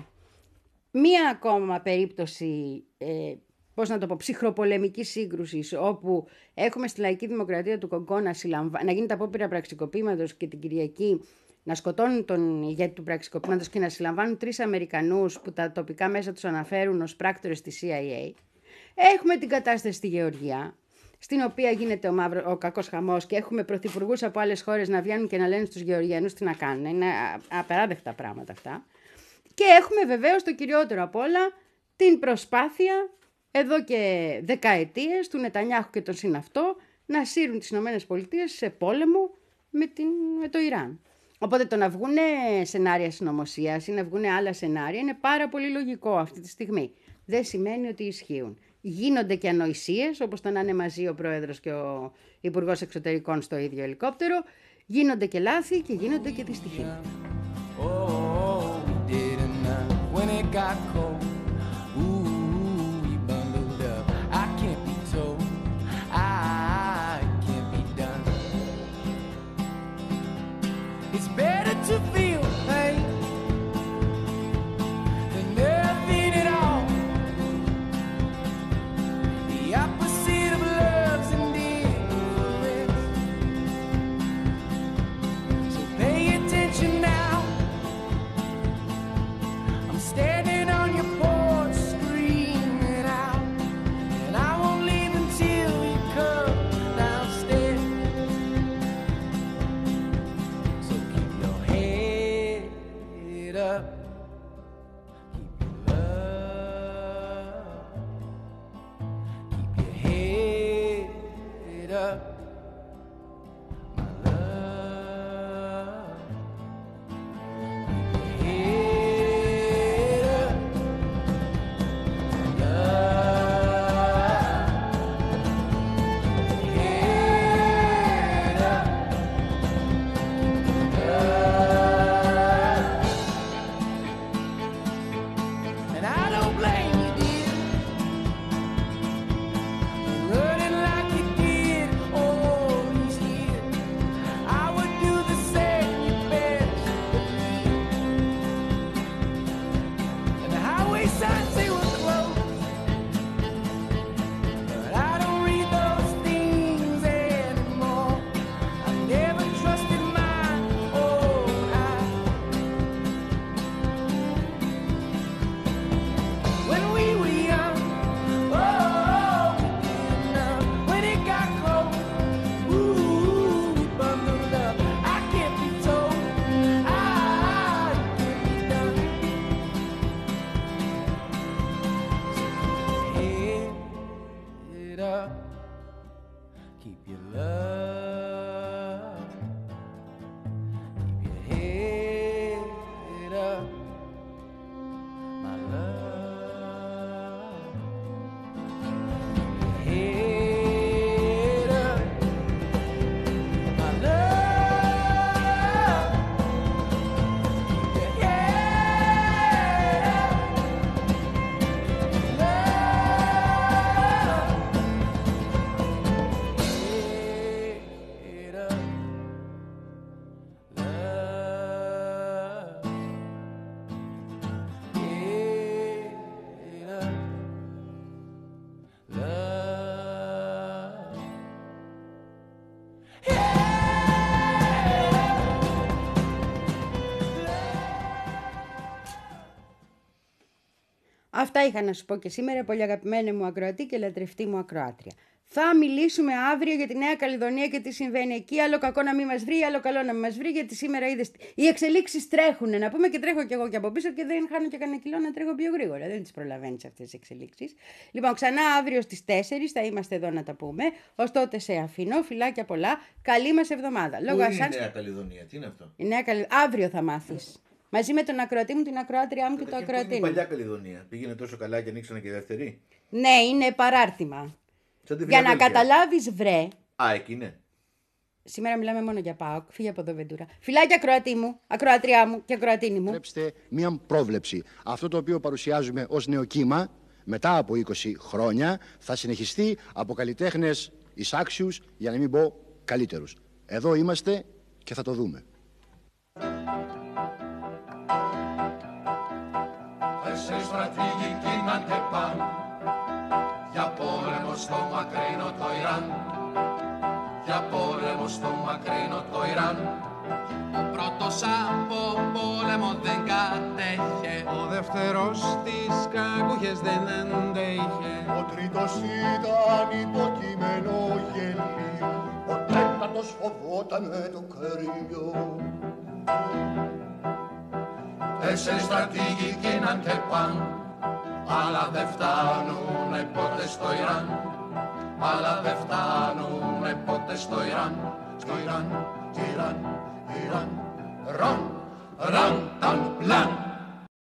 μία ακόμα περίπτωση, ε, πώς να το πω, ψυχροπολεμικής σύγκρουσης, όπου έχουμε στη Λαϊκή Δημοκρατία του Κονγκό να, συλλαμβα... να γίνεται απόπειρα πραξικοπήματος και την Κυριακή να σκοτώνουν τον ηγέτη του πραξικοπήματος και να συλλαμβάνουν τρεις Αμερικανούς που τα τοπικά μέσα τους αναφέρουν ως πράκτορες της σι άι έι. Έχουμε την κατάσταση στη Γεωργία, στην οποία γίνεται ο, μαύρο, ο κακός χαμός και έχουμε πρωθυπουργούς από άλλες χώρες να βγαίνουν και να λένε στους Γεωργιανούς τι να κάνουν. Είναι απεράδεκτα πράγματα αυτά. Και έχουμε βεβαίως το κυριότερο απ' όλα την προσπάθεια εδώ και δεκαετίες του Νετανιάχου και των συναυτό να σύρουν τις ΗΠΑ σε πόλεμο με, την, με το Ιράν. Οπότε το να βγουν σενάρια συνωμοσίας ή να βγουν άλλα σενάρια είναι πάρα πολύ λογικό αυτή τη στιγμή. Δεν σημαίνει ότι ισχύουν. Γίνονται και ανοησίες, όπως το να είναι μαζί ο Πρόεδρος και ο Υπουργός Εξωτερικών στο ίδιο ελικόπτερο. Γίνονται και λάθη και γίνονται και δυστυχήματα. When it got cold, ooh, we bundled up. I can't be told, I can't be done. It's better to feel pain than nothing at all. The opposite of love's indifference. So pay attention now. Standing on your porch, screaming out, and I won't leave until you come downstairs. So keep your Αυτά είχα να σου πω και σήμερα, πολύ αγαπημένη μου ακροατή και λατρευτή μου ακροάτρια. Θα μιλήσουμε αύριο για τη Νέα Καλλιδονία και τι συμβαίνει εκεί. Άλλο κακό να μην μας βρει, άλλο καλό να μην μας βρει, γιατί σήμερα είδες. Οι εξελίξεις τρέχουν, να πούμε, και τρέχω κι εγώ και από πίσω και δεν χάνω και κανένα κιλό να τρέχω πιο γρήγορα. Δεν τις προλαβαίνεις αυτές τις εξελίξεις. Λοιπόν, ξανά αύριο στις τέσσερις θα είμαστε εδώ να τα πούμε. Ως τότε σε αφήνω. Φιλάκια πολλά. Καλή μας εβδομάδα. Πού Λόγω είναι ασάνς... η Νέα Καλλιδονία, τι είναι αυτό? Η Νέα Καλλι... Αύριο θα μάθεις. Μαζί με τον ακροατή μου, την ακροάτριά μου και το ακροατή μου. Είναι η παλιά Καλλιδονία. Πήγαινε τόσο καλά και ανοίξανε και δεύτερη. Ναι, είναι παράρτημα. Για να καταλάβεις, βρε. Α, εκεί είναι. Σήμερα μιλάμε μόνο για ΠΑΟΚ. Φύγε από εδώ, Βεντούρα. Φιλάκια, ακροατή μου, ακροατριά μου και ακροατίνη μου. Βλέψτε μία πρόβλεψη. Αυτό το οποίο παρουσιάζουμε ως νέο κύμα, μετά από είκοσι χρόνια, θα συνεχιστεί από καλλιτέχνες εισάξιους, για να μην πω καλύτερους. Εδώ είμαστε και θα το δούμε. Τέσσερις στρατηγικοί να τεπάν για πόλεμο στο μακρινό το Ιράν, για πόλεμο στο μακρινό το Ιράν. Ο πρώτος από πόλεμο δεν κατέχε, ο δεύτερος τις κακούχες δεν αντέχε, ο τρίτος ήταν υποκείμενο γελίο, ο τέταρτος φοβόταν με το κρύο. Τέσσερις στρατηγικοί να τεπάν, αλλά δεν φτάνουνε ποτέ στο Ιράν, αλλά δεν φτάνουνε ποτέ στο Ιράν, στο Ιράν, Ιράν, Ιράν, ραν, ραν, ταν, πλάν.